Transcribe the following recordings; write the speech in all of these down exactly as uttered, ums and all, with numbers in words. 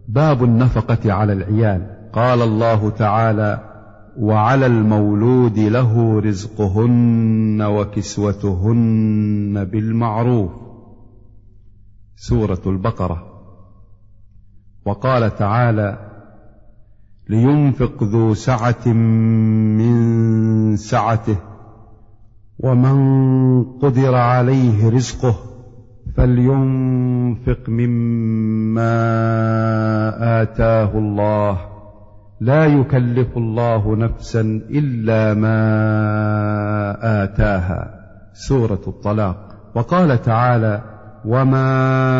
باب النفقة على العيال. قال الله تعالى: وعلى المولود له رزقهن وكسوتهن بالمعروف. سورة البقرة. وقال تعالى: لينفق ذو سعة من سعته ومن قدر عليه رزقه فلينفق مما آتاه الله لا يكلف الله نفسا إلا ما آتاها. سورة الطلاق. وقال تعالى: وما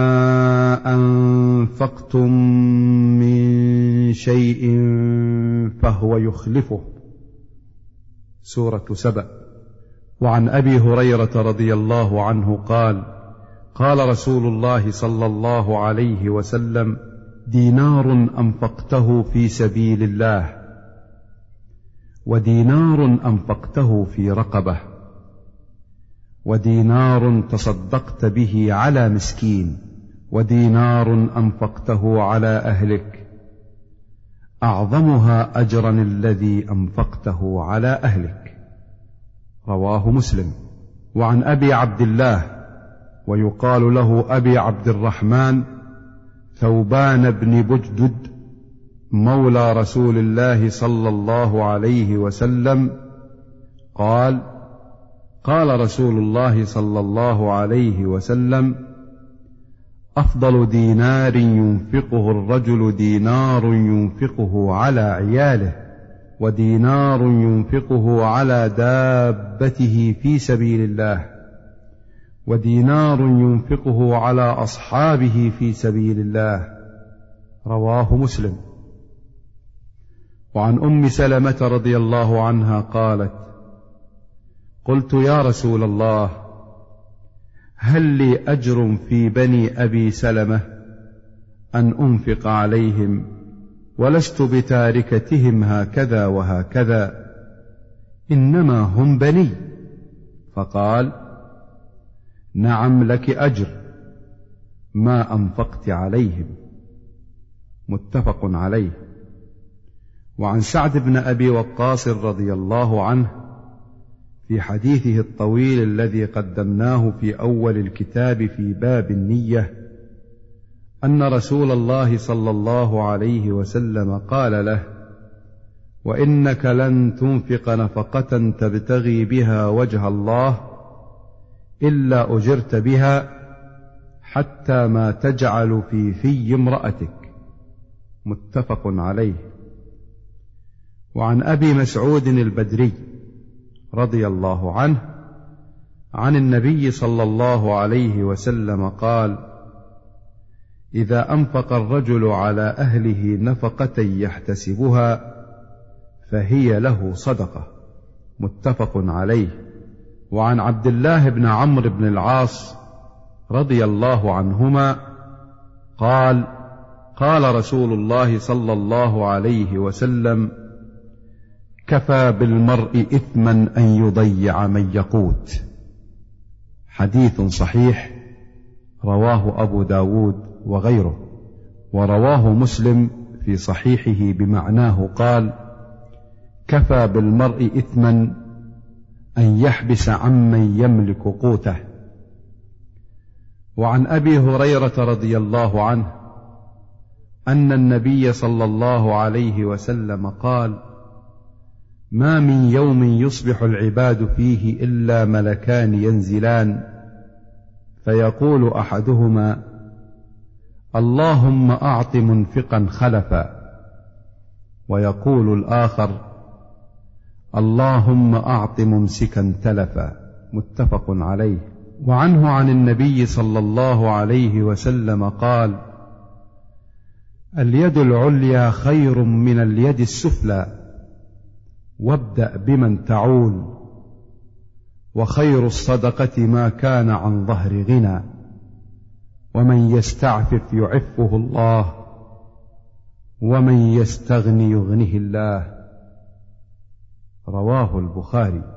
أنفقتم من شيء فهو يخلفه. سورة سبأ. وعن أبي هريرة رضي الله عنه قال: قال رسول الله صلى الله عليه وسلم: دينار أنفقته في سبيل الله، ودينار أنفقته في رقبة، ودينار تصدقت به على مسكين، ودينار أنفقته على أهلك، أعظمها أجرا الذي أنفقته على أهلك. رواه مسلم. وعن أبي عبد الله ويقال له أبي عبد الرحمن ثوبان بن بجدد مولى رسول الله صلى الله عليه وسلم قال: قال رسول الله صلى الله عليه وسلم: أفضل دينار ينفقه الرجل دينار ينفقه على عياله، ودينار ينفقه على دابته في سبيل الله، ودينار ينفقه على أصحابه في سبيل الله. رواه مسلم. وعن أم سلمة رضي الله عنها قالت: قلت يا رسول الله، هل لي أجر في بني أبي سلمة أن أنفق عليهم، ولست بتاركتهم هكذا وهكذا، إنما هم بني؟ فقال: نعم لك أجر ما أنفقت عليهم. متفق عليه. وعن سعد بن أبي وقاص رضي الله عنه في حديثه الطويل الذي قدمناه في أول الكتاب في باب النية أن رسول الله صلى الله عليه وسلم قال له: وإنك لن تنفق نفقة تبتغي بها وجه الله إلا أجرت بها حتى ما تجعل في في امرأتك. متفق عليه. وعن أبي مسعود البدري رضي الله عنه عن النبي صلى الله عليه وسلم قال: إذا أنفق الرجل على أهله نفقة يحتسبها فهي له صدقة. متفق عليه. وعن عبد الله بن عمرو بن العاص رضي الله عنهما قال: قال رسول الله صلى الله عليه وسلم: كفى بالمرء إثما أن يضيع من يقوت. حديث صحيح رواه أبو داود وغيره. ورواه مسلم في صحيحه بمعناه قال: كفى بالمرء إثما أن يحبس عمن يملك قوته. وعن أبي هريرة رضي الله عنه أن النبي صلى الله عليه وسلم قال: ما من يوم يصبح العباد فيه إلا ملكان ينزلان، فيقول أحدهما: اللهم أعط منفقا خلفا، ويقول الآخر: اللهم أعط ممسكا تلفا. متفق عليه. وعنه عن النبي صلى الله عليه وسلم قال: اليد العليا خير من اليد السفلى، وابدأ بمن تعول، وخير الصدقة ما كان عن ظهر غنى، ومن يستعفف يعفه الله، ومن يستغني يغنه الله. رواه البخاري.